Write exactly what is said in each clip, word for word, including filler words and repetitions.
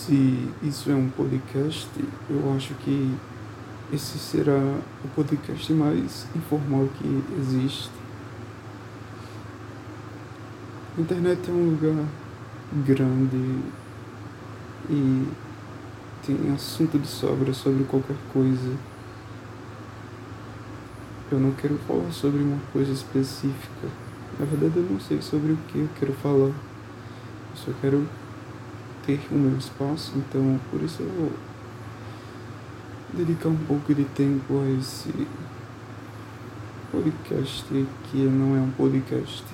Se isso é um podcast, eu acho que esse será o podcast mais informal que existe. A internet é um lugar grande e tem assunto de sobra sobre qualquer coisa. Eu não quero falar sobre uma coisa específica. Na verdade, eu não sei sobre o que eu quero falar. Eu só quero ter o meu espaço, então por isso eu vou dedicar um pouco de tempo a esse podcast que não é um podcast.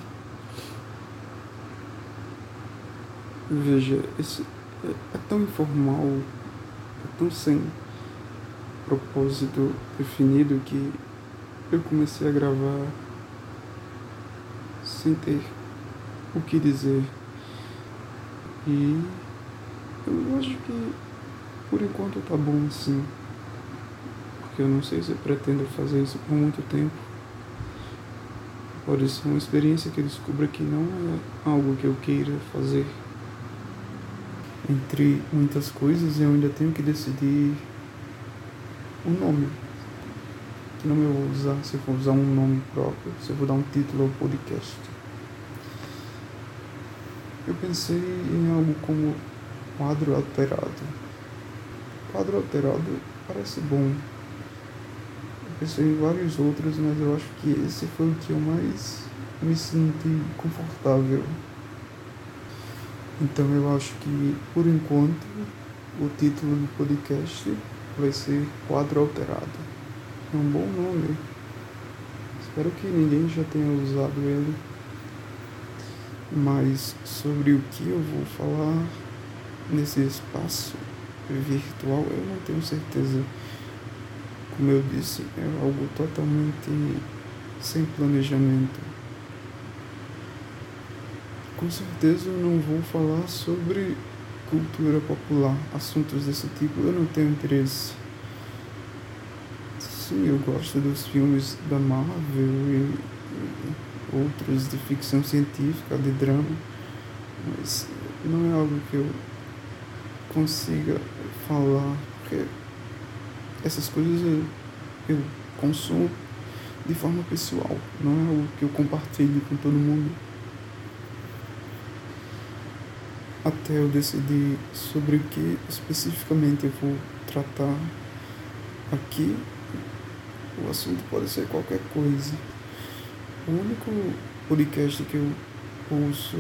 Veja, esse é, é tão informal, é tão sem propósito definido que eu comecei a gravar sem ter o que dizer. E eu acho que por enquanto tá bom assim. Porque eu não sei se eu pretendo fazer isso por muito tempo. Pode ser uma experiência que eu descubra que não é algo que eu queira fazer. Entre muitas coisas, eu ainda tenho que decidir o nome. Que nome eu vou usar, se eu for usar um nome próprio, se eu vou dar um título ao podcast. Eu pensei em algo como quadro alterado. Quadro alterado parece bom. Eu pensei em vários outros, mas eu acho que esse foi o que eu mais me senti confortável. Então eu acho que, por enquanto, o título do podcast vai ser Quadro Alterado. É um bom nome. Espero que ninguém já tenha usado ele. Mas sobre o que eu vou falar nesse espaço virtual, eu não tenho certeza. Como eu disse, é algo totalmente sem planejamento. Com certeza eu não vou falar sobre cultura popular, assuntos desse tipo, eu não tenho interesse. Sim, eu gosto dos filmes da Marvel e, e outros de ficção científica, de drama, mas não é algo que eu consiga falar, porque essas coisas eu, eu consumo de forma pessoal, não é algo que eu compartilho com todo mundo. Até eu decidir sobre o que especificamente eu vou tratar aqui, o assunto pode ser qualquer coisa. O único podcast que eu ouço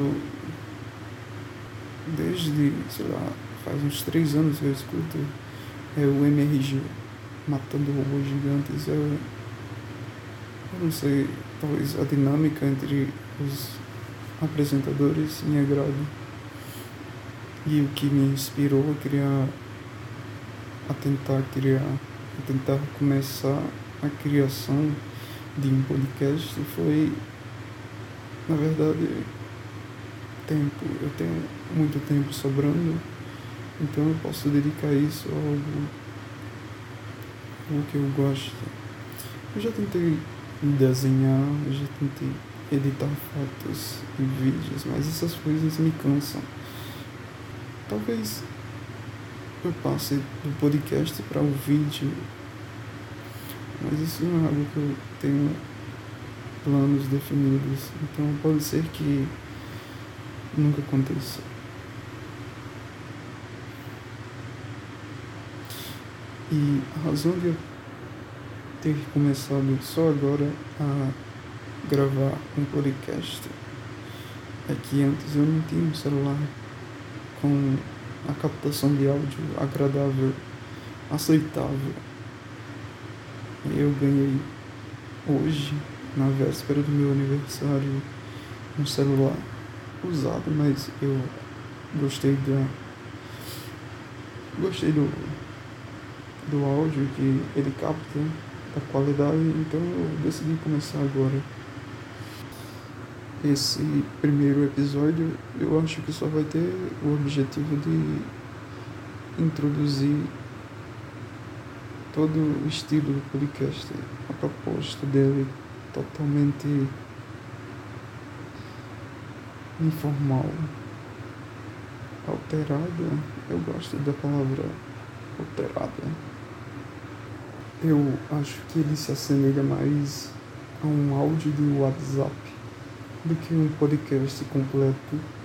desde, sei lá, faz uns três anos que eu escuto é o M R G, Matando Robôs Gigantes. Eu, eu não sei, talvez a dinâmica entre os apresentadores me agrada. E o que me inspirou a criar, a tentar criar, a tentar começar a criação de um podcast foi, na verdade, tempo. Eu tenho muito tempo sobrando, então eu posso dedicar isso a algo, algo que eu gosto. Eu já tentei desenhar, eu já tentei editar fotos e vídeos, mas essas coisas me cansam. Talvez eu passe do podcast para o vídeo, mas isso não é algo que eu tenho planos definidos, então pode ser que nunca aconteça. E a razão de eu ter começado só agora a gravar um podcast é que antes eu não tinha um celular com a captação de áudio agradável, aceitável. Eu ganhei hoje, na véspera do meu aniversário, um celular usado, mas eu gostei da gostei do do áudio que ele capta, da qualidade, então eu decidi começar agora. Esse primeiro episódio eu acho que só vai ter o objetivo de introduzir todo o estilo do podcast, a proposta dele totalmente informal. Alterada? Eu gosto da palavra alterada. Eu acho que ele se assemelha mais a um áudio de WhatsApp do que um podcast completo